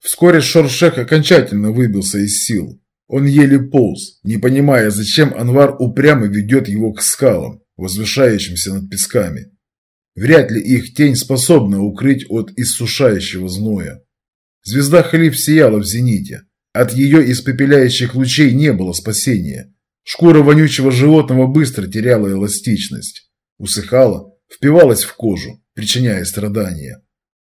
Вскоре Шоршех окончательно выбился из сил. Он еле полз, не понимая, зачем Анвар упрямо ведет его к скалам, возвышающимся над песками. Вряд ли их тень способна укрыть от иссушающего зноя. Звезда Халиф сияла в зените. От ее испепеляющих лучей не было спасения. Шкура вонючего животного быстро теряла эластичность. Усыхала, впивалась в кожу, причиняя страдания.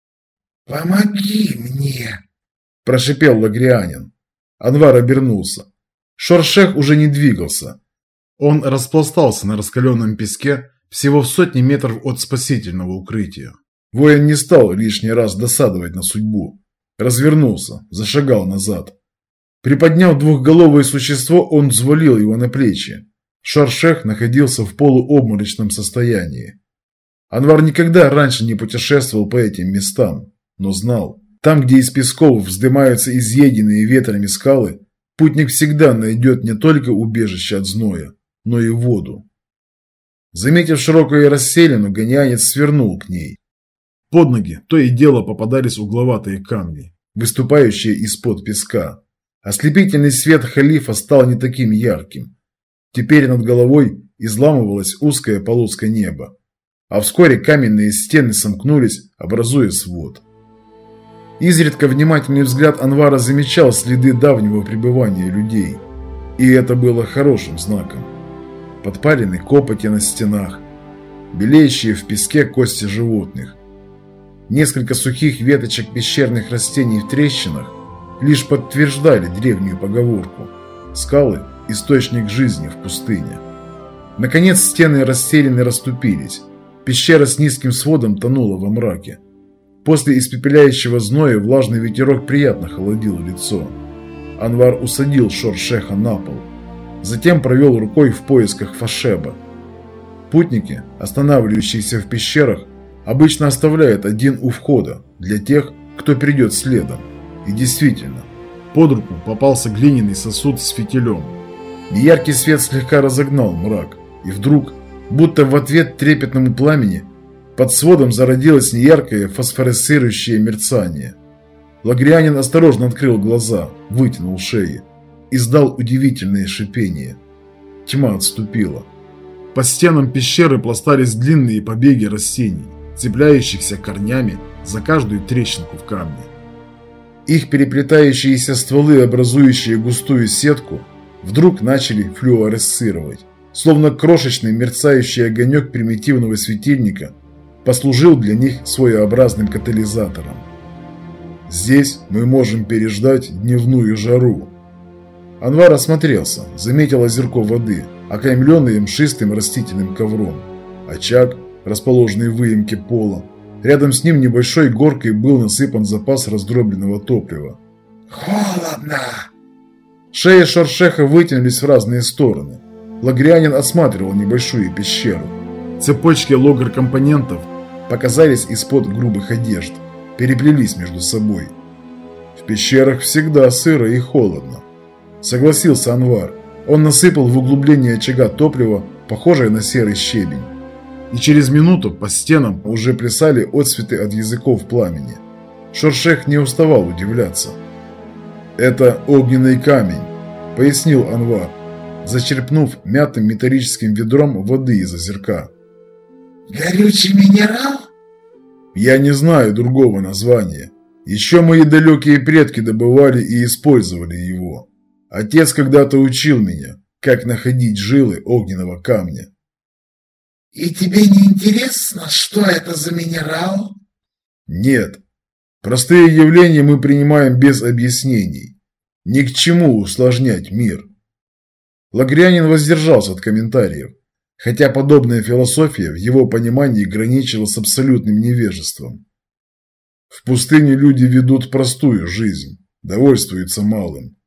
«Помоги мне!» – прошипел лагрианин. Анвар обернулся. Шоршех уже не двигался. Он распластался на раскаленном песке всего в сотни метров от спасительного укрытия. Воин не стал лишний раз досадовать на судьбу. Развернулся, зашагал назад. Приподняв двухголовое существо, он взвалил его на плечи. Шоршех находился в полуобморочном состоянии. Анвар никогда раньше не путешествовал по этим местам, но знал, там, где из песков вздымаются изъеденные ветрами скалы, путник всегда найдет не только убежище от зноя, но и воду. Заметив широкую расселину, гонянец свернул к ней. Под ноги то и дело попадались угловатые камни, выступающие из-под песка. Ослепительный свет халифа стал не таким ярким. Теперь над головой изламывалась узкая полоска неба, а вскоре каменные стены сомкнулись, образуя свод. Изредка внимательный взгляд Анвара замечал следы давнего пребывания людей, и это было хорошим знаком. Подпаленные копоти на стенах, белеющие в песке кости животных. Несколько сухих веточек пещерных растений в трещинах лишь подтверждали древнюю поговорку: скалы – источник жизни в пустыне. Наконец стены расселены расступились, пещера с низким сводом тонула во мраке. После испепеляющего зноя влажный ветерок приятно холодил лицо. Анвар усадил Шоршеха на пол, затем провел рукой в поисках Фашеба. Путники, останавливающиеся в пещерах, обычно оставляют один у входа для тех, кто придет следом. И действительно, под руку попался глиняный сосуд с фитилем. Неяркий свет слегка разогнал мрак, и вдруг, будто в ответ трепетному пламени, под сводом зародилось неяркое фосфоресцирующее мерцание. Лагрианин осторожно открыл глаза, вытянул шеи, издал удивительное шипение. Тьма отступила. По стенам пещеры пластались длинные побеги растений, цепляющихся корнями за каждую трещинку в камне. Их переплетающиеся стволы, образующие густую сетку, вдруг начали флюоресцировать, словно крошечный мерцающий огонек примитивного светильника послужил для них своеобразным катализатором. Здесь мы можем переждать дневную жару. Анвар осмотрелся, заметил озерко воды, окаймленное мшистым растительным ковром, очаг, расположенный в выемке пола. Рядом с ним небольшой горкой был насыпан запас раздробленного топлива. «Холодно!» Шеи Шоршеха вытянулись в разные стороны. Лагрианин осматривал небольшую пещеру. Цепочки логр-компонентов показались из-под грубых одежд, переплелись между собой. В пещерах всегда сыро и холодно, согласился Анвар. Он насыпал в углубление очага топливо, похожее на серый щебень. И через минуту по стенам уже плясали отсветы от языков пламени. Шоршех не уставал удивляться. «Это огненный камень», — пояснил Анвар, зачерпнув мятым металлическим ведром воды из озерка. «Горючий минерал?» «Я не знаю другого названия. Еще мои далекие предки добывали и использовали его. Отец когда-то учил меня, как находить жилы огненного камня». «И тебе не интересно, что это за минерал?» «Нет. Простые явления мы принимаем без объяснений. Ни к чему усложнять мир». Лагрианин воздержался от комментариев, хотя подобная философия в его понимании граничила с абсолютным невежеством. В пустыне люди ведут простую жизнь, довольствуются малым.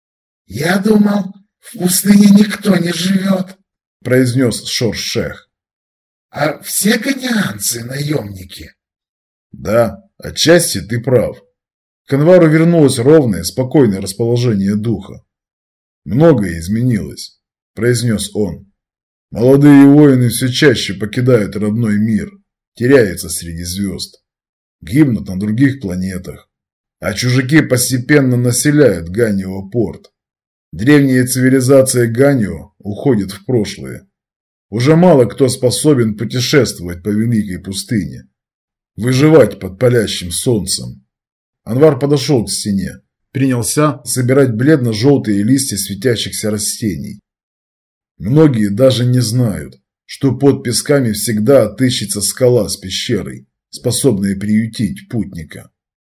«Я думал, в пустыне никто не живет», – произнес Шоршех. «А все гонянцы – наемники». «Да, отчасти ты прав». К Анвару вернулось ровное, спокойное расположение духа. «Многое изменилось», – произнес он. «Молодые воины все чаще покидают родной мир, теряются среди звезд, гибнут на других планетах. А чужаки постепенно населяют Ганио-порт. Древняя цивилизация Ганио уходит в прошлое. Уже мало кто способен путешествовать по великой пустыне, выживать под палящим солнцем. Анвар подошел к стене, принялся собирать бледно-желтые листья светящихся растений. Многие даже не знают, что под песками всегда отыщется скала с пещерой, способная приютить путника.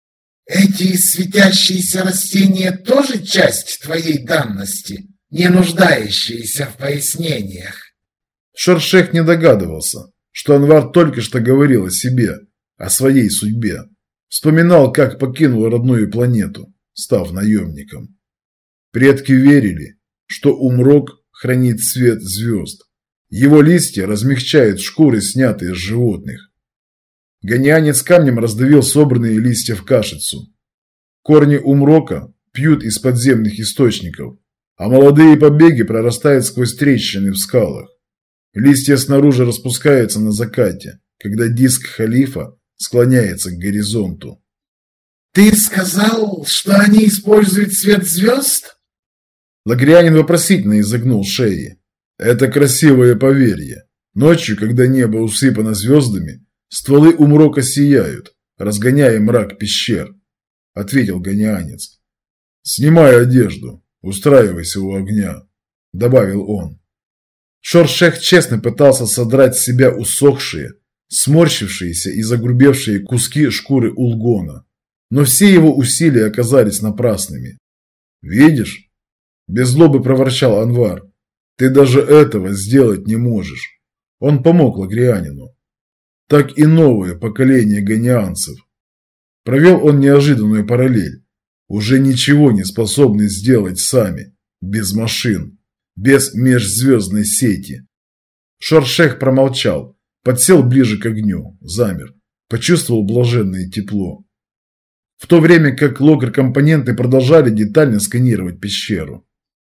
Эти светящиеся растения тоже часть твоей данности, не нуждающиеся в пояснениях. Шоршех не догадывался, что Анвар только что говорил о себе, о своей судьбе. Вспоминал, как покинул родную планету, став наемником. Предки верили, что умрок хранит свет звезд. Его листья размягчают шкуры, снятые с животных. Ганианец камнем раздавил собранные листья в кашицу. Корни умрока пьют из подземных источников, а молодые побеги прорастают сквозь трещины в скалах. Листья снаружи распускаются на закате, когда диск халифа склоняется к горизонту. Ты сказал, что они используют свет звезд? Лагрианин вопросительно изогнул шеи. Это красивое поверье. Ночью, когда небо усыпано звездами, стволы умрока сияют, разгоняя мрак пещер, ответил ганианец. Снимай одежду, устраивайся у огня, добавил он. Шоршех честно пытался содрать с себя усохшие, сморщившиеся и загрубевшие куски шкуры улгона, но все его усилия оказались напрасными. «Видишь?» – без злобы проворчал Анвар. «Ты даже этого сделать не можешь». Он помог лагрианину. Так и новое поколение ганианцев. Провел он неожиданную параллель. Уже ничего не способны сделать сами, без машин, без межзвездной сети. Шоршех промолчал, подсел ближе к огню, замер, почувствовал блаженное тепло. В то время как логр-компоненты продолжали детально сканировать пещеру.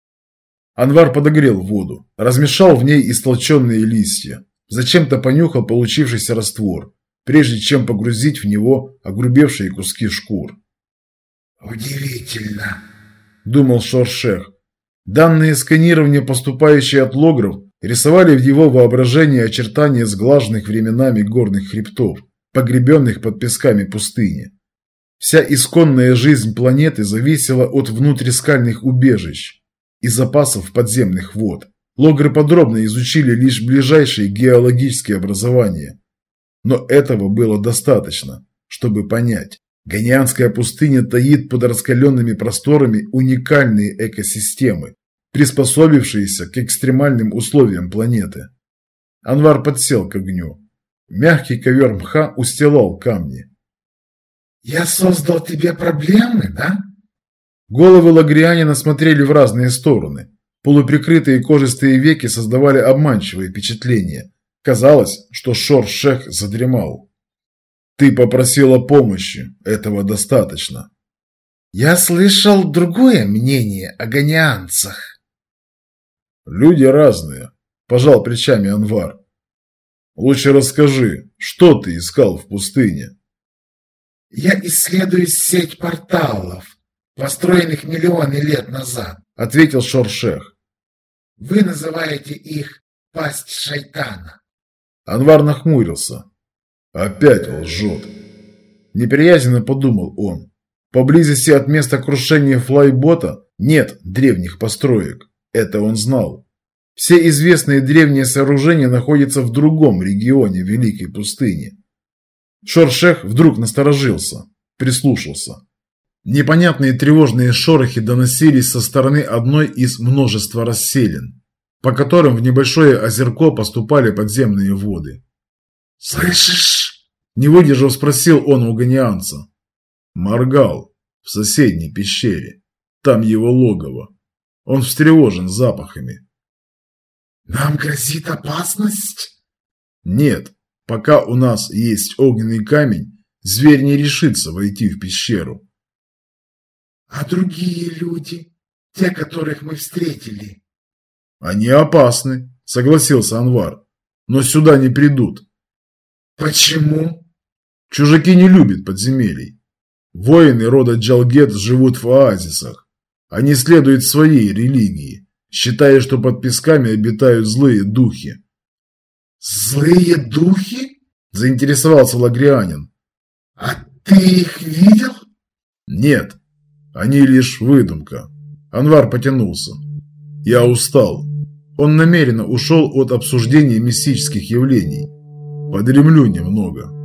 Анвар подогрел воду, размешал в ней истолченные листья, зачем-то понюхал получившийся раствор, прежде чем погрузить в него огрубевшие куски шкур. «Удивительно», – думал Шоршех. Данные сканирования, поступающие от логров, рисовали в его воображении очертания сглаженных временами горных хребтов, погребенных под песками пустыни. Вся исконная жизнь планеты зависела от внутрискальных убежищ и запасов подземных вод. Логры подробно изучили лишь ближайшие геологические образования. Но этого было достаточно, чтобы понять. Ганианская пустыня таит под раскаленными просторами уникальные экосистемы, приспособившиеся к экстремальным условиям планеты. Анвар подсел к огню. Мягкий ковер мха устилал камни. «Я создал тебе проблемы, да?» Головы лагрианина смотрели в разные стороны. Полуприкрытые кожистые веки создавали обманчивое впечатление. Казалось, что Шоршех задремал. «Ты попросила помощи, этого достаточно». «Я слышал другое мнение о ганианцах». «Люди разные», – пожал плечами Анвар. «Лучше расскажи, что ты искал в пустыне?» «Я исследую сеть порталов, построенных миллионы лет назад», – ответил Шоршех. «Вы называете их пасть шайтана». Анвар нахмурился. «Опять лжет». Неприязненно подумал он. Поблизости от места крушения флайбота нет древних построек. Это он знал. Все известные древние сооружения находятся в другом регионе Великой пустыни. Шоршех вдруг насторожился, прислушался. Непонятные тревожные шорохи доносились со стороны одной из множества расселин, по которым в небольшое озерко поступали подземные воды. «Слышишь?» – не выдержав, спросил он у ганианца. Моргал в соседней пещере. Там его логово. Он встревожен запахами. «Нам грозит опасность?» «Нет, пока у нас есть огненный камень, зверь не решится войти в пещеру». «А другие люди, те, которых мы встретили?» «Они опасны», — согласился Анвар, — «но сюда не придут». «Почему?» «Чужаки не любят подземелий. Воины рода Джалгет живут в оазисах. Они следуют своей религии, считая, что под песками обитают злые духи. «Злые духи?» – заинтересовался лагрианин. «А ты их видел?» «Нет, они лишь выдумка». Анвар потянулся. «Я устал». Он намеренно ушел от обсуждения мистических явлений. «Подремлю немного».